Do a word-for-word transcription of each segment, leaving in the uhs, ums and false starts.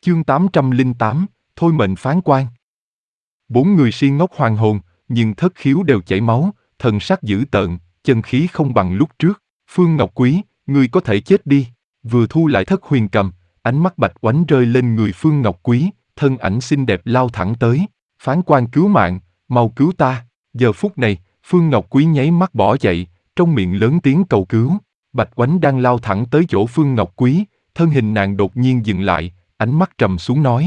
Chương tám trăm lẻ tám, Thôi mệnh phán quan. Bốn người si ngốc hoàn hồn, nhưng thất khiếu đều chảy máu, thần sắc dữ tợn, chân khí không bằng lúc trước. Phương Ngọc Quý, ngươi có thể chết đi. Vừa thu lại thất huyền cầm, ánh mắt Bạch Oánh rơi lên người Phương Ngọc Quý, thân ảnh xinh đẹp lao thẳng tới. Phán quan cứu mạng, mau cứu ta. Giờ phút này, Phương Ngọc Quý nháy mắt bỏ chạy, trong miệng lớn tiếng cầu cứu. Bạch Oánh đang lao thẳng tới chỗ Phương Ngọc Quý, thân hình nàng đột nhiên dừng lại, ánh mắt trầm xuống nói.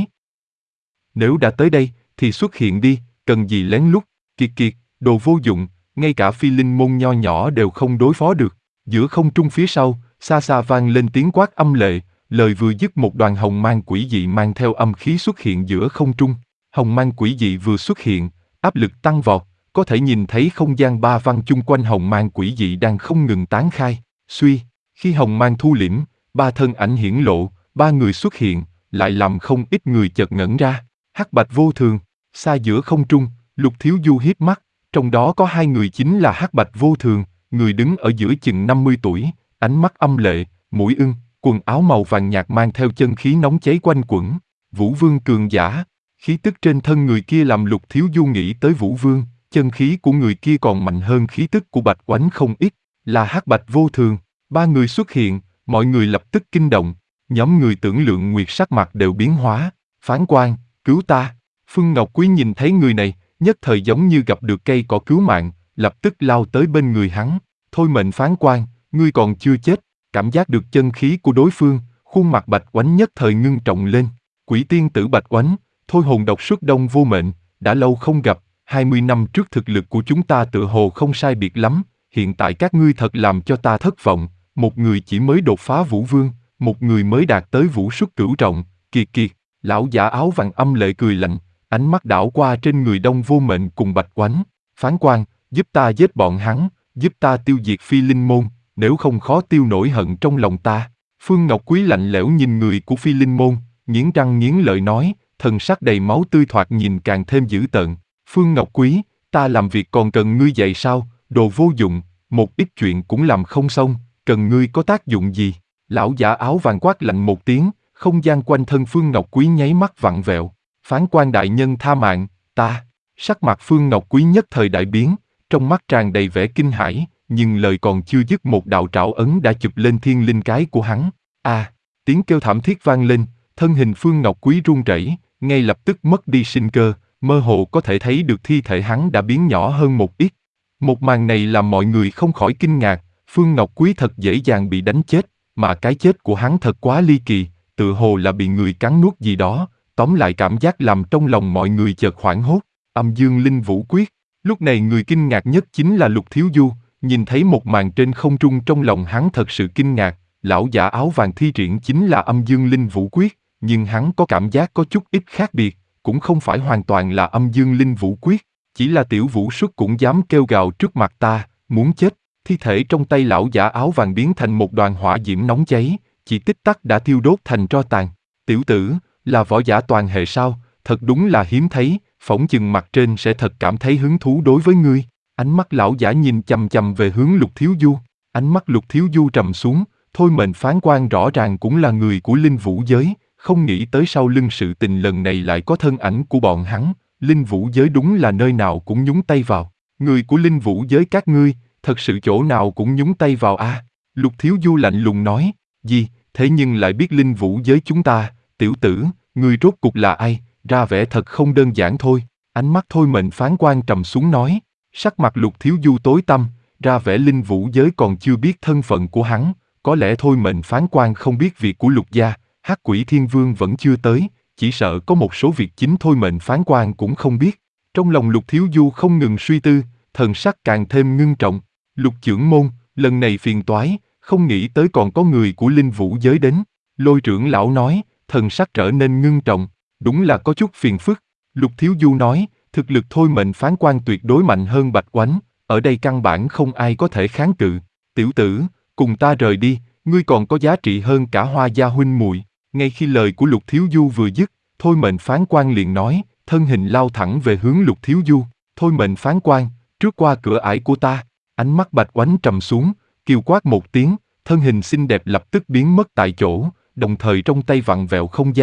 Nếu đã tới đây, thì xuất hiện đi, cần gì lén lút, kiệt kiệt, đồ vô dụng, ngay cả phi linh môn nho nhỏ đều không đối phó được. Giữa không trung phía sau, xa xa vang lên tiếng quát âm lệ, lời vừa dứt một đoàn hồng mang quỷ dị mang theo âm khí xuất hiện giữa không trung. Hồng mang quỷ dị vừa xuất hiện, áp lực tăng vọt, có thể nhìn thấy không gian ba văn chung quanh hồng mang quỷ dị đang không ngừng tán khai. Suy, khi hồng mang thu liễm, ba thân ảnh hiển lộ, ba người xuất hiện, lại làm không ít người chợt ngẩn ra. Hắc bạch vô thường, xa giữa không trung, Lục Thiếu Du hiếp mắt, trong đó có hai người chính là Hắc bạch vô thường, người đứng ở giữa chừng năm mươi tuổi, ánh mắt âm lệ, mũi ưng, quần áo màu vàng nhạt mang theo chân khí nóng cháy quanh quẩn. Vũ Vương cường giả, khí tức trên thân người kia làm Lục Thiếu Du nghĩ tới Vũ Vương, chân khí của người kia còn mạnh hơn khí tức của Bạch Oánh không ít, là Hắc bạch vô thường. Ba người xuất hiện, mọi người lập tức kinh động, nhóm người Tưởng Lượng Nguyệt sắc mặt đều biến hóa. Phán quan, cứu ta. Phương Ngọc Quý nhìn thấy người này, nhất thời giống như gặp được cây cỏ cứu mạng, lập tức lao tới bên người hắn. Thôi mệnh phán quan, ngươi còn chưa chết. Cảm giác được chân khí của đối phương, khuôn mặt Bạch Oánh nhất thời ngưng trọng lên. Quỷ tiên tử Bạch Oánh, thôi hồn độc xuất đông vô mệnh, đã lâu không gặp, hai mươi năm trước thực lực của chúng ta tựa hồ không sai biệt lắm, hiện tại các ngươi thật làm cho ta thất vọng. Một người chỉ mới đột phá Vũ Vương, một người mới đạt tới Vũ Xuất Cửu Trọng. Kiệt kiệt, lão giả áo vàng âm lệ cười lạnh, ánh mắt đảo qua trên người Đông Vô Mệnh cùng Bạch Oánh. Phán quan, giúp ta giết bọn hắn, giúp ta tiêu diệt Phi Linh Môn, nếu không khó tiêu nổi hận trong lòng ta. Phương Ngọc Quý lạnh lẽo nhìn người của Phi Linh Môn, nghiến răng nghiến lợi nói, thần sắc đầy máu tươi thoạt nhìn càng thêm dữ tợn. Phương Ngọc Quý, ta làm việc còn cần ngươi dạy sao, đồ vô dụng, một ít chuyện cũng làm không xong, cần ngươi có tác dụng gì? Lão giả áo vàng quát lạnh một tiếng, không gian quanh thân Phương Ngọc Quý nháy mắt vặn vẹo. Phán quan đại nhân tha mạng, ta. Sắc mặt Phương Ngọc Quý nhất thời đại biến, trong mắt tràn đầy vẻ kinh hãi, nhưng lời còn chưa dứt một đạo trảo ấn đã chụp lên thiên linh cái của hắn. A, à, tiếng kêu thảm thiết vang lên, thân hình Phương Ngọc Quý run rẩy, ngay lập tức mất đi sinh cơ, mơ hồ có thể thấy được thi thể hắn đã biến nhỏ hơn một ít. Một màn này làm mọi người không khỏi kinh ngạc, Phương Ngọc Quý thật dễ dàng bị đánh chết, mà cái chết của hắn thật quá ly kỳ, tựa hồ là bị người cắn nuốt gì đó, tóm lại cảm giác làm trong lòng mọi người chợt hoảng hốt. Âm Dương Linh Vũ Quyết. Lúc này người kinh ngạc nhất chính là Lục Thiếu Du, nhìn thấy một màn trên không trung trong lòng hắn thật sự kinh ngạc, lão giả áo vàng thi triển chính là Âm Dương Linh Vũ Quyết, nhưng hắn có cảm giác có chút ít khác biệt, cũng không phải hoàn toàn là Âm Dương Linh Vũ Quyết, chỉ là tiểu vũ xuất cũng dám kêu gào trước mặt ta, muốn chết. Thi thể trong tay lão giả áo vàng biến thành một đoàn hỏa diễm nóng cháy, chỉ tích tắc đã thiêu đốt thành tro tàn. Tiểu tử, là võ giả toàn hệ sao, thật đúng là hiếm thấy, phỏng chừng mặt trên sẽ thật cảm thấy hứng thú đối với ngươi. Ánh mắt lão giả nhìn chằm chằm về hướng Lục Thiếu Du, ánh mắt Lục Thiếu Du trầm xuống, thôi mệnh phán quan rõ ràng cũng là người của Linh Vũ giới, không nghĩ tới sau lưng sự tình lần này lại có thân ảnh của bọn hắn, Linh Vũ giới đúng là nơi nào cũng nhúng tay vào. Người của Linh Vũ giới các ngươi, thật sự chỗ nào cũng nhúng tay vào a? À? Lục Thiếu Du lạnh lùng nói, gì, thế nhưng lại biết Linh Vũ giới chúng ta, tiểu tử, ngươi rốt cục là ai, ra vẻ thật không đơn giản thôi. Ánh mắt thôi mệnh phán quan trầm xuống nói, sắc mặt Lục Thiếu Du tối tăm, ra vẻ Linh Vũ giới còn chưa biết thân phận của hắn, có lẽ thôi mệnh phán quan không biết việc của Lục gia, Hắc Quỷ Thiên Vương vẫn chưa tới, chỉ sợ có một số việc chính thôi mệnh phán quan cũng không biết. Trong lòng Lục Thiếu Du không ngừng suy tư, thần sắc càng thêm ngưng trọng. Lục trưởng môn, lần này phiền toái, không nghĩ tới còn có người của Linh Vũ giới đến. Lôi trưởng lão nói, thần sắc trở nên ngưng trọng, đúng là có chút phiền phức. Lục Thiếu Du nói, thực lực thôi mệnh phán quan tuyệt đối mạnh hơn Bạch Oánh, ở đây căn bản không ai có thể kháng cự. Tiểu tử, cùng ta rời đi, ngươi còn có giá trị hơn cả Hoa gia huynh muội. Ngay khi lời của Lục Thiếu Du vừa dứt, thôi mệnh phán quan liền nói, thân hình lao thẳng về hướng Lục Thiếu Du. Thôi mệnh phán quan, trước qua cửa ải của ta. Ánh mắt Bạch Oánh trầm xuống, kêu quát một tiếng, thân hình xinh đẹp lập tức biến mất tại chỗ, đồng thời trong tay vặn vẹo không gian,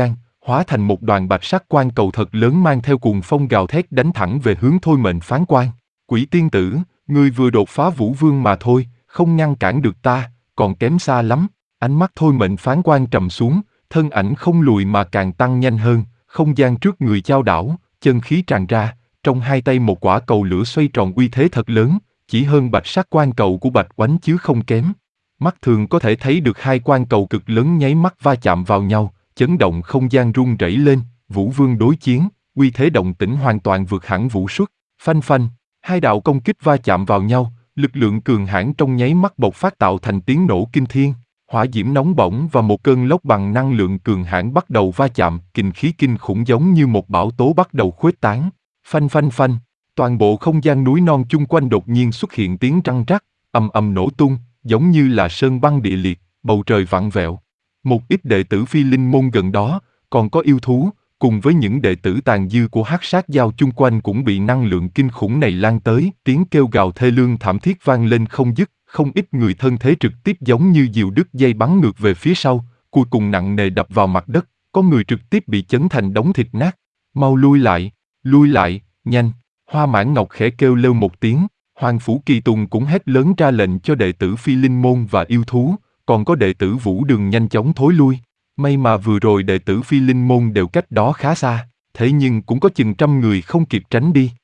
hóa thành một đoàn bạch sắc quang cầu thật lớn mang theo cuồng phong gào thét đánh thẳng về hướng Thôi Mệnh Phán Quan. Quỷ tiên tử, ngươi vừa đột phá Vũ Vương mà thôi, không ngăn cản được ta, còn kém xa lắm. Ánh mắt Thôi Mệnh Phán Quan trầm xuống, thân ảnh không lùi mà càng tăng nhanh hơn, không gian trước người chao đảo, chân khí tràn ra, trong hai tay một quả cầu lửa xoay tròn uy thế thật lớn, chỉ hơn bạch sắc quan cầu của Bạch Oánh chứ không kém. Mắt thường có thể thấy được hai quan cầu cực lớn nháy mắt va chạm vào nhau, chấn động không gian rung rẩy lên. Vũ Vương đối chiến, uy thế động tĩnh hoàn toàn vượt hẳn vũ xuất. Phanh phanh, hai đạo công kích va chạm vào nhau, lực lượng cường hãn trong nháy mắt bộc phát tạo thành tiếng nổ kinh thiên. Hỏa diễm nóng bỏng và một cơn lốc bằng năng lượng cường hãn bắt đầu va chạm, kình khí kinh khủng giống như một bão tố bắt đầu khuếch tán. Phanh phanh phanh, toàn bộ không gian núi non chung quanh đột nhiên xuất hiện tiếng răng rắc, ầm ầm nổ tung, giống như là sơn băng địa liệt, bầu trời vặn vẹo. Một ít đệ tử Phi Linh môn gần đó, còn có yêu thú, cùng với những đệ tử tàn dư của Hắc Sát Giao chung quanh cũng bị năng lượng kinh khủng này lan tới, tiếng kêu gào thê lương thảm thiết vang lên không dứt, không ít người thân thế trực tiếp giống như diều đứt dây bắn ngược về phía sau, cuối cùng nặng nề đập vào mặt đất, có người trực tiếp bị chấn thành đống thịt nát. Mau lui lại, lui lại, nhanh. Hoa Mãn Ngọc khẽ kêu lêu một tiếng, Hoàng Phủ Kỳ Tùng cũng hét lớn ra lệnh cho đệ tử Phi Linh môn và yêu thú, còn có đệ tử Vũ Đường nhanh chóng thối lui. May mà vừa rồi đệ tử Phi Linh môn đều cách đó khá xa, thế nhưng cũng có chừng trăm người không kịp tránh đi.